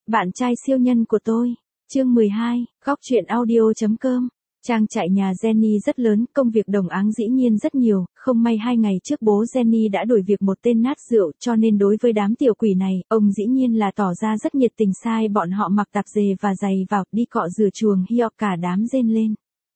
Bạn trai siêu nhân của tôi. Chương 12, góc truyện audio.com. Trang trại nhà Jenny rất lớn, công việc đồng áng dĩ nhiên rất nhiều, không may 2 ngày trước bố Jenny đã đổi việc một tên nát rượu, cho nên đối với đám tiểu quỷ này, ông dĩ nhiên là tỏ ra rất nhiệt tình, sai bọn họ mặc tạp dề và giày vào, đi cọ rửa chuồng Hio, cả đám rên lên.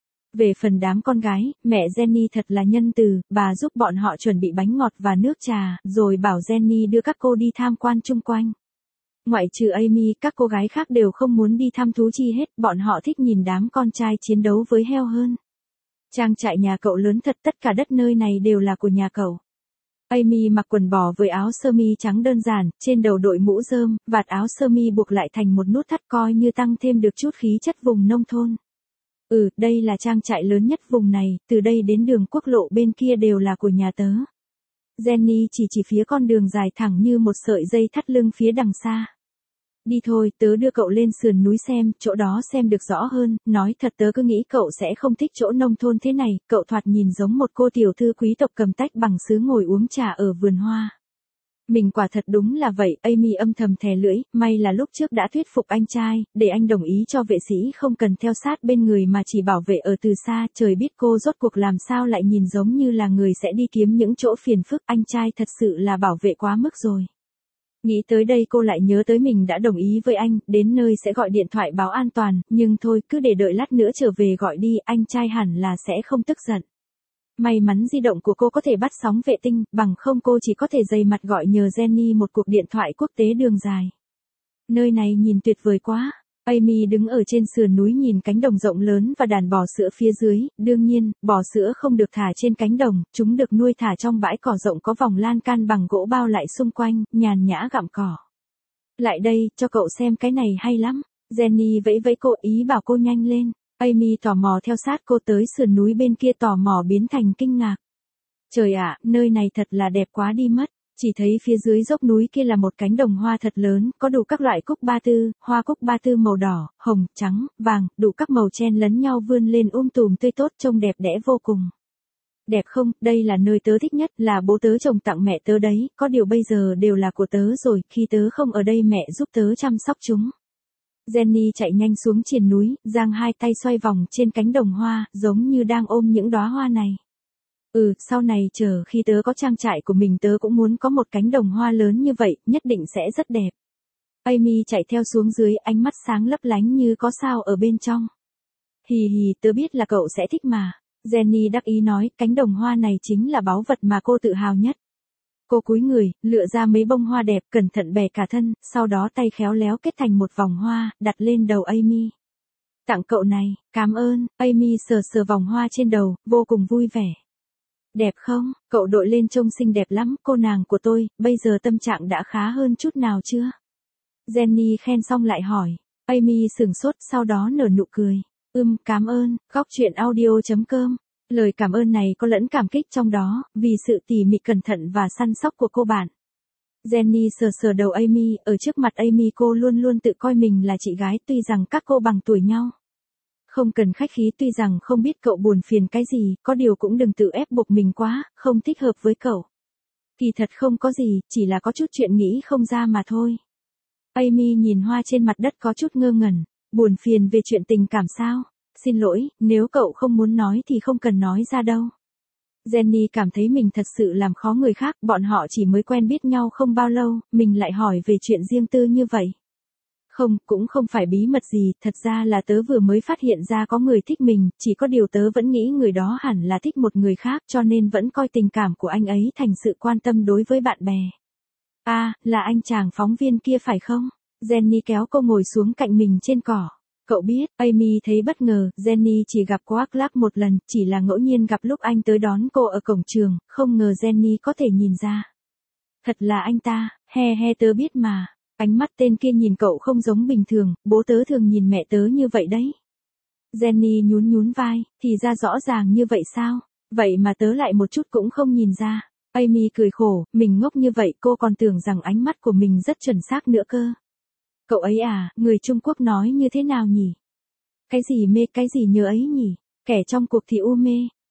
Về phần đám con gái, mẹ Jenny thật là nhân từ, bà giúp bọn họ chuẩn bị bánh ngọt và nước trà, rồi bảo Jenny đưa các cô đi tham quan chung quanh. Ngoại trừ Amy, các cô gái khác đều không muốn đi thăm thú chi hết, bọn họ thích nhìn đám con trai chiến đấu với heo hơn. Trang trại nhà cậu lớn thật, tất cả đất nơi này đều là của nhà cậu. Amy mặc quần bò với áo sơ mi trắng đơn giản, trên đầu đội mũ rơm, vạt áo sơ mi buộc lại thành một nút thắt, coi như tăng thêm được chút khí chất vùng nông thôn. Đây là trang trại lớn nhất vùng này, từ đây đến đường quốc lộ bên kia đều là của nhà tớ. Jenny chỉ phía con đường dài thẳng như một sợi dây thắt lưng phía đằng xa. Đi thôi, tớ đưa cậu lên sườn núi xem, chỗ đó xem được rõ hơn, nói thật tớ cứ nghĩ cậu sẽ không thích chỗ nông thôn thế này, cậu thoạt nhìn giống một cô tiểu thư quý tộc cầm tách bằng sứ ngồi uống trà ở vườn hoa. Mình quả thật đúng là vậy, Amy âm thầm thè lưỡi, may là lúc trước đã thuyết phục anh trai, để anh đồng ý cho vệ sĩ không cần theo sát bên người mà chỉ bảo vệ ở từ xa, trời biết cô rốt cuộc làm sao lại nhìn giống như là người sẽ đi kiếm những chỗ phiền phức, anh trai thật sự là bảo vệ quá mức rồi. Nghĩ tới đây cô lại nhớ tới mình đã đồng ý với anh, đến nơi sẽ gọi điện thoại báo an toàn, nhưng thôi, cứ để đợi lát nữa trở về gọi đi, anh trai hẳn là sẽ không tức giận. May mắn di động của cô có thể bắt sóng vệ tinh, bằng không cô chỉ có thể dày mặt gọi nhờ Jenny một cuộc điện thoại quốc tế đường dài. Nơi này nhìn tuyệt vời quá. Amy đứng ở trên sườn núi nhìn cánh đồng rộng lớn và đàn bò sữa phía dưới, đương nhiên, bò sữa không được thả trên cánh đồng, chúng được nuôi thả trong bãi cỏ rộng có vòng lan can bằng gỗ bao lại xung quanh, nhàn nhã gặm cỏ. Lại đây, cho cậu xem cái này hay lắm. Jenny vẫy vẫy cô, ý bảo cô nhanh lên. Amy tò mò theo sát cô tới sườn núi bên kia, tò mò biến thành kinh ngạc. Trời ạ, nơi này thật là đẹp quá đi mất. Chỉ thấy phía dưới dốc núi kia là một cánh đồng hoa thật lớn, có đủ các loại cúc ba tư, hoa cúc ba tư màu đỏ, hồng, trắng, vàng, đủ các màu chen lấn nhau vươn lên tùm tươi tốt, trông đẹp đẽ vô cùng. Đẹp không, đây là nơi tớ thích nhất, là bố tớ trồng tặng mẹ tớ đấy, có điều bây giờ đều là của tớ rồi, khi tớ không ở đây mẹ giúp tớ chăm sóc chúng. Jenny chạy nhanh xuống triền núi, giang hai tay xoay vòng trên cánh đồng hoa, giống như đang ôm những đóa hoa này. Sau này chờ khi tớ có trang trại của mình tớ cũng muốn có một cánh đồng hoa lớn như vậy, nhất định sẽ rất đẹp. Amy chạy theo xuống dưới, ánh mắt sáng lấp lánh như có sao ở bên trong. Hì hì, tớ biết là cậu sẽ thích mà. Jenny đắc ý nói, cánh đồng hoa này chính là báu vật mà cô tự hào nhất. Cô cúi người, lựa ra mấy bông hoa đẹp, cẩn thận bẻ cả thân, sau đó tay khéo léo kết thành một vòng hoa, đặt lên đầu Amy. Tặng cậu này, cảm ơn. Amy sờ vòng hoa trên đầu, vô cùng vui vẻ. Đẹp không, cậu đội lên trông xinh đẹp lắm, cô nàng của tôi, bây giờ tâm trạng đã khá hơn chút nào chưa? Jenny khen xong lại hỏi. Amy sửng sốt, sau đó nở nụ cười. Cảm ơn, góc truyện audio.com. Lời cảm ơn này có lẫn cảm kích trong đó, vì sự tỉ mỉ cẩn thận và săn sóc của cô bạn. Jenny sờ đầu Amy, ở trước mặt Amy cô luôn luôn tự coi mình là chị gái, tuy rằng các cô bằng tuổi nhau. Không cần khách khí, tuy rằng không biết cậu buồn phiền cái gì, có điều cũng đừng tự ép buộc mình quá, không thích hợp với cậu. Kỳ thật không có gì, chỉ là có chút chuyện nghĩ không ra mà thôi. Amy nhìn hoa trên mặt đất có chút ngơ ngẩn, buồn phiền về chuyện tình cảm sao? Xin lỗi, nếu cậu không muốn nói thì không cần nói ra đâu. Jenny cảm thấy mình thật sự làm khó người khác, bọn họ chỉ mới quen biết nhau không bao lâu, mình lại hỏi về chuyện riêng tư như vậy. Không, cũng không phải bí mật gì, thật ra là tớ vừa mới phát hiện ra có người thích mình, chỉ có điều tớ vẫn nghĩ người đó hẳn là thích một người khác, cho nên vẫn coi tình cảm của anh ấy thành sự quan tâm đối với bạn bè. Là anh chàng phóng viên kia phải không? Jenny kéo cô ngồi xuống cạnh mình trên cỏ. Cậu biết, Amy thấy bất ngờ, Jenny chỉ gặp Clark một lần, chỉ là ngẫu nhiên gặp lúc anh tới đón cô ở cổng trường, không ngờ Jenny có thể nhìn ra. Thật là anh ta, he tớ biết mà. Ánh mắt tên kia nhìn cậu không giống bình thường, bố tớ thường nhìn mẹ tớ như vậy đấy. Jenny nhún vai, thì ra rõ ràng như vậy sao? Vậy mà tớ lại một chút cũng không nhìn ra. Amy cười khổ, mình ngốc như vậy cô còn tưởng rằng ánh mắt của mình rất chuẩn xác nữa cơ. Cậu ấy à, người Trung Quốc nói như thế nào nhỉ? Cái gì mê cái gì nhớ ấy nhỉ? Kẻ trong cuộc thì u mê.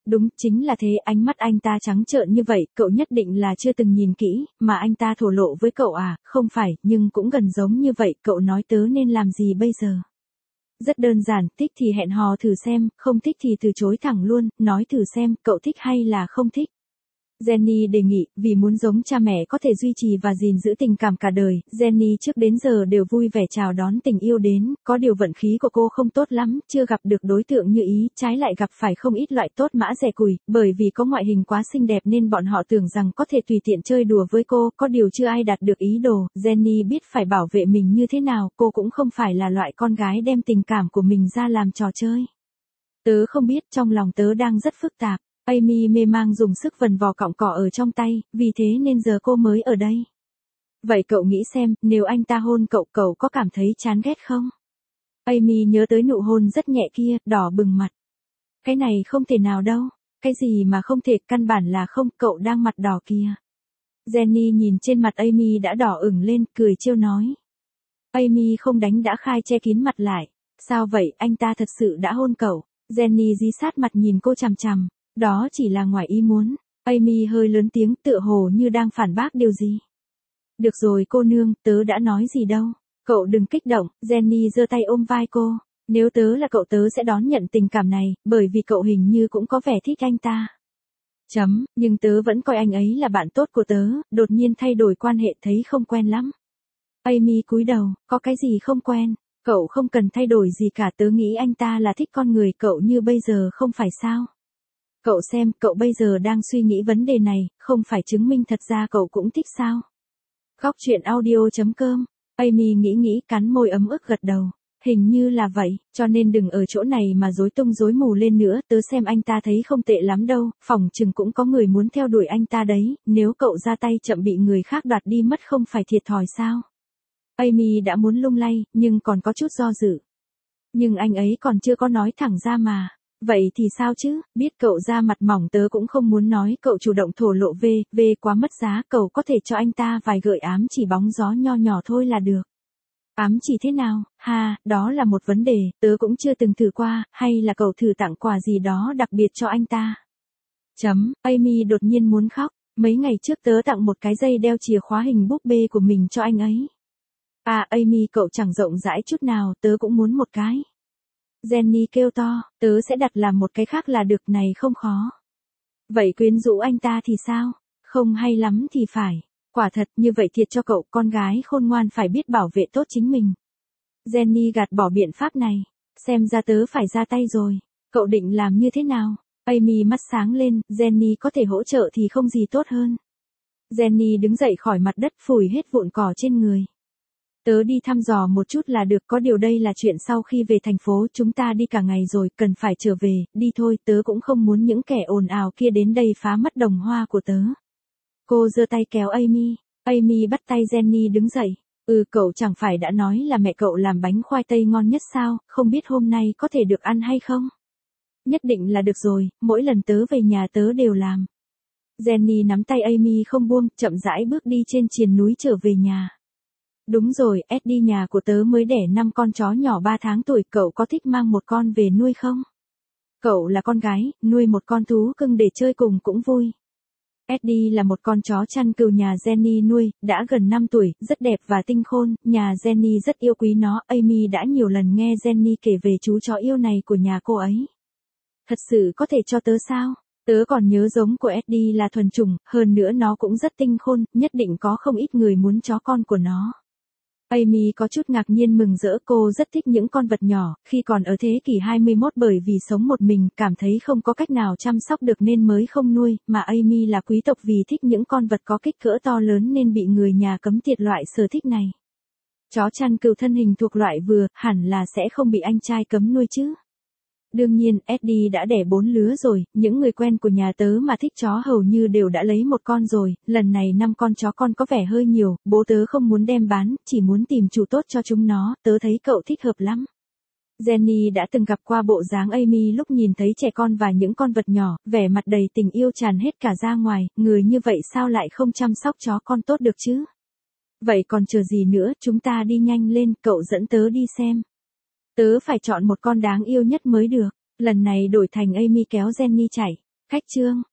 Đúng, chính là thế, ánh mắt anh ta trắng trợn như vậy, cậu nhất định là chưa từng nhìn kỹ, mà anh ta thổ lộ với cậu à, không phải, nhưng cũng gần giống như vậy, cậu nói tớ nên làm gì bây giờ? Rất đơn giản, thích thì hẹn hò thử xem, không thích thì từ chối thẳng luôn, nói thử xem, cậu thích hay là không thích. Jenny đề nghị, vì muốn giống cha mẹ có thể duy trì và gìn giữ tình cảm cả đời, Jenny trước đến giờ đều vui vẻ chào đón tình yêu đến, có điều vận khí của cô không tốt lắm, chưa gặp được đối tượng như ý, trái lại gặp phải không ít loại tốt mã rẻ cùi, bởi vì có ngoại hình quá xinh đẹp nên bọn họ tưởng rằng có thể tùy tiện chơi đùa với cô, có điều chưa ai đạt được ý đồ, Jenny biết phải bảo vệ mình như thế nào, cô cũng không phải là loại con gái đem tình cảm của mình ra làm trò chơi. Tớ không biết, trong lòng tớ đang rất phức tạp. Amy mê mang dùng sức vần vò cọng cỏ ở trong tay, vì thế nên giờ cô mới ở đây. Vậy cậu nghĩ xem, nếu anh ta hôn cậu, cậu có cảm thấy chán ghét không? Amy nhớ tới nụ hôn rất nhẹ kia, đỏ bừng mặt. Cái này không thể nào đâu. Cái gì mà không thể, căn bản là không, cậu đang mặt đỏ kìa. Jenny nhìn trên mặt Amy đã đỏ ửng lên, cười trêu nói. Amy không đánh đã khai che kín mặt lại. Sao vậy, anh ta thật sự đã hôn cậu? Jenny dí sát mặt nhìn cô chằm chằm. Đó chỉ là ngoài ý muốn. Amy hơi lớn tiếng tựa hồ như đang phản bác điều gì. Được rồi cô nương, tớ đã nói gì đâu. Cậu đừng kích động, Jenny giơ tay ôm vai cô. Nếu tớ là cậu tớ sẽ đón nhận tình cảm này, bởi vì cậu hình như cũng có vẻ thích anh ta. Nhưng tớ vẫn coi anh ấy là bạn tốt của tớ, đột nhiên thay đổi quan hệ thấy không quen lắm. Amy cúi đầu, có cái gì không quen, cậu không cần thay đổi gì cả, tớ nghĩ anh ta là thích con người cậu như bây giờ không phải sao. Cậu xem, cậu bây giờ đang suy nghĩ vấn đề này, không phải chứng minh thật ra cậu cũng thích sao. Góc chuyện audio.com, Amy nghĩ cắn môi ấm ức gật đầu. Hình như là vậy, cho nên đừng ở chỗ này mà rối tung rối mù lên nữa, tớ xem anh ta thấy không tệ lắm đâu, phòng chừng cũng có người muốn theo đuổi anh ta đấy, nếu cậu ra tay chậm bị người khác đoạt đi mất không phải thiệt thòi sao. Amy đã muốn lung lay, nhưng còn có chút do dự. Nhưng anh ấy còn chưa có nói thẳng ra mà. Vậy thì sao chứ, biết cậu ra mặt mỏng tớ cũng không muốn nói, cậu chủ động thổ lộ về quá mất giá, cậu có thể cho anh ta vài gợi ám chỉ bóng gió nho nhỏ thôi là được. Ám chỉ thế nào, đó là một vấn đề, tớ cũng chưa từng thử qua, hay là cậu thử tặng quà gì đó đặc biệt cho anh ta. Amy đột nhiên muốn khóc, mấy ngày trước tớ tặng một cái dây đeo chìa khóa hình búp bê của mình cho anh ấy. Amy cậu chẳng rộng rãi chút nào, tớ cũng muốn một cái. Jenny kêu to, tớ sẽ đặt làm một cái khác là được, này không khó. Vậy quyến rũ anh ta thì sao? Không hay lắm thì phải. Quả thật, như vậy thiệt cho cậu, con gái khôn ngoan phải biết bảo vệ tốt chính mình. Jenny gạt bỏ biện pháp này. Xem ra tớ phải ra tay rồi. Cậu định làm như thế nào? Amy mắt sáng lên, Jenny có thể hỗ trợ thì không gì tốt hơn. Jenny đứng dậy khỏi mặt đất phủi hết vụn cỏ trên người. Tớ đi thăm dò một chút là được, có điều đây là chuyện sau khi về thành phố, chúng ta đi cả ngày rồi, cần phải trở về, đi thôi, tớ cũng không muốn những kẻ ồn ào kia đến đây phá mất đồng hoa của tớ. Cô giơ tay kéo Amy bắt tay Jenny đứng dậy. Cậu chẳng phải đã nói là mẹ cậu làm bánh khoai tây ngon nhất sao, không biết hôm nay có thể được ăn hay không? Nhất định là được rồi, mỗi lần tớ về nhà tớ đều làm. Jenny nắm tay Amy không buông, chậm rãi bước đi trên triền núi trở về nhà. Đúng rồi, Eddie nhà của tớ mới đẻ 5 con chó nhỏ 3 tháng tuổi, cậu có thích mang một con về nuôi không? Cậu là con gái, nuôi một con thú cưng để chơi cùng cũng vui. Eddie là một con chó chăn cừu nhà Jenny nuôi, đã gần 5 tuổi, rất đẹp và tinh khôn, nhà Jenny rất yêu quý nó, Amy đã nhiều lần nghe Jenny kể về chú chó yêu này của nhà cô ấy. Thật sự có thể cho tớ sao? Tớ còn nhớ giống của Eddie là thuần chủng, hơn nữa nó cũng rất tinh khôn, nhất định có không ít người muốn chó con của nó. Amy có chút ngạc nhiên mừng rỡ, cô rất thích những con vật nhỏ, khi còn ở thế kỷ 21 bởi vì sống một mình, cảm thấy không có cách nào chăm sóc được nên mới không nuôi, mà Amy là quý tộc vì thích những con vật có kích cỡ to lớn nên bị người nhà cấm tiệt loại sở thích này. Chó chăn cừu thân hình thuộc loại vừa, hẳn là sẽ không bị anh trai cấm nuôi chứ. Đương nhiên, Eddie đã đẻ 4 lứa rồi, những người quen của nhà tớ mà thích chó hầu như đều đã lấy một con rồi, lần này 5 con chó con có vẻ hơi nhiều, bố tớ không muốn đem bán, chỉ muốn tìm chủ tốt cho chúng nó, tớ thấy cậu thích hợp lắm. Jenny đã từng gặp qua bộ dáng Amy lúc nhìn thấy trẻ con và những con vật nhỏ, vẻ mặt đầy tình yêu tràn hết cả ra ngoài, người như vậy sao lại không chăm sóc chó con tốt được chứ? Vậy còn chờ gì nữa, chúng ta đi nhanh lên, cậu dẫn tớ đi xem. Tớ phải chọn một con đáng yêu nhất mới được. Lần này đổi thành Amy kéo Jenny chạy. Khách trương,